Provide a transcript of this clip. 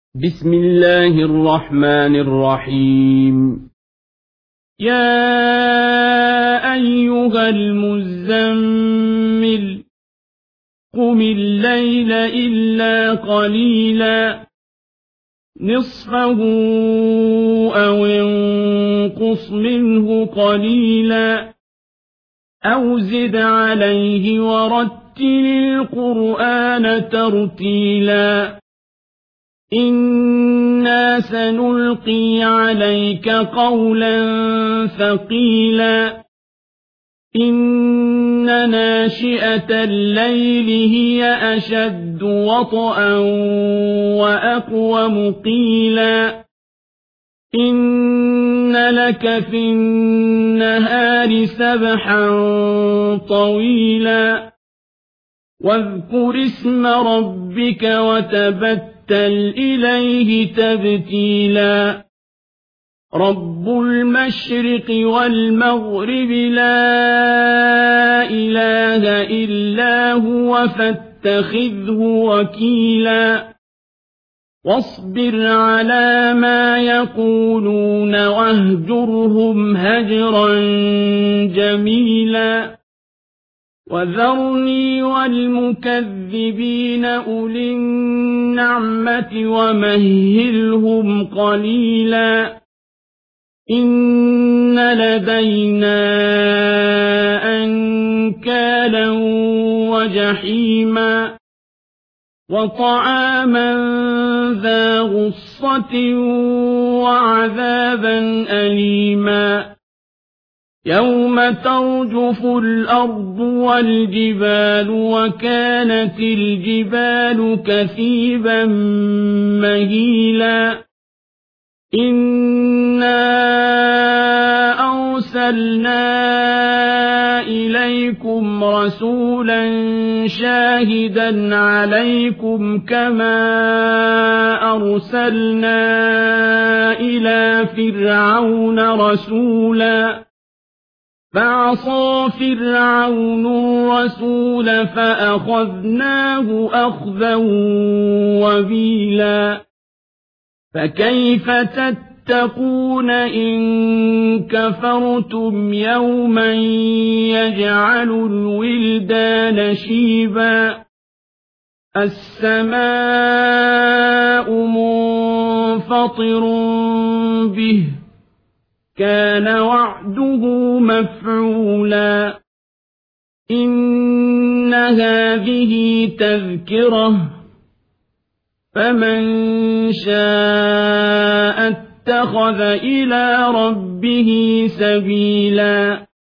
بسم الله الرحمن الرحيم. يا أيها المزمل قم الليل إلا قليلا نصفه أو انقص منه قليلا أو زد عليه ورتل القرآن ترتيلا إنا سنلقي عليك قولا ثقيلا إن ناشئة الليل هي أشد وطئا وأقوم قيلا إن لك في النهار سبحا طويلا واذكر اسم ربك وتبتل إليه تبتيلا رب المشرق والمغرب لا إله إلا هو فاتخذه وكيلا واصبر على ما يقولون واهجرهم هجرا جميلا وذرني والمكذبين أولي النعمة ومهلهم قليلا إن لدينا أنكالا وجحيما وطعاما ذا غصة وعذابا أليما يوم ترجف الأرض والجبال وكانت الجبال كثيبا مهيلا إنا أرسلنا إليكم رسولا شاهدا عليكم كما أرسلنا إلى فرعون رسولا فعصى فرعون الرسول فأخذناه أخذا وبيلا فكيف تتقون إن كفرتم يوما يجعل الولدان شيبا السماء منفطر به كان وعده مفعولا إن هذه تذكرة فمن شاء اتخذ إلى ربه سبيلا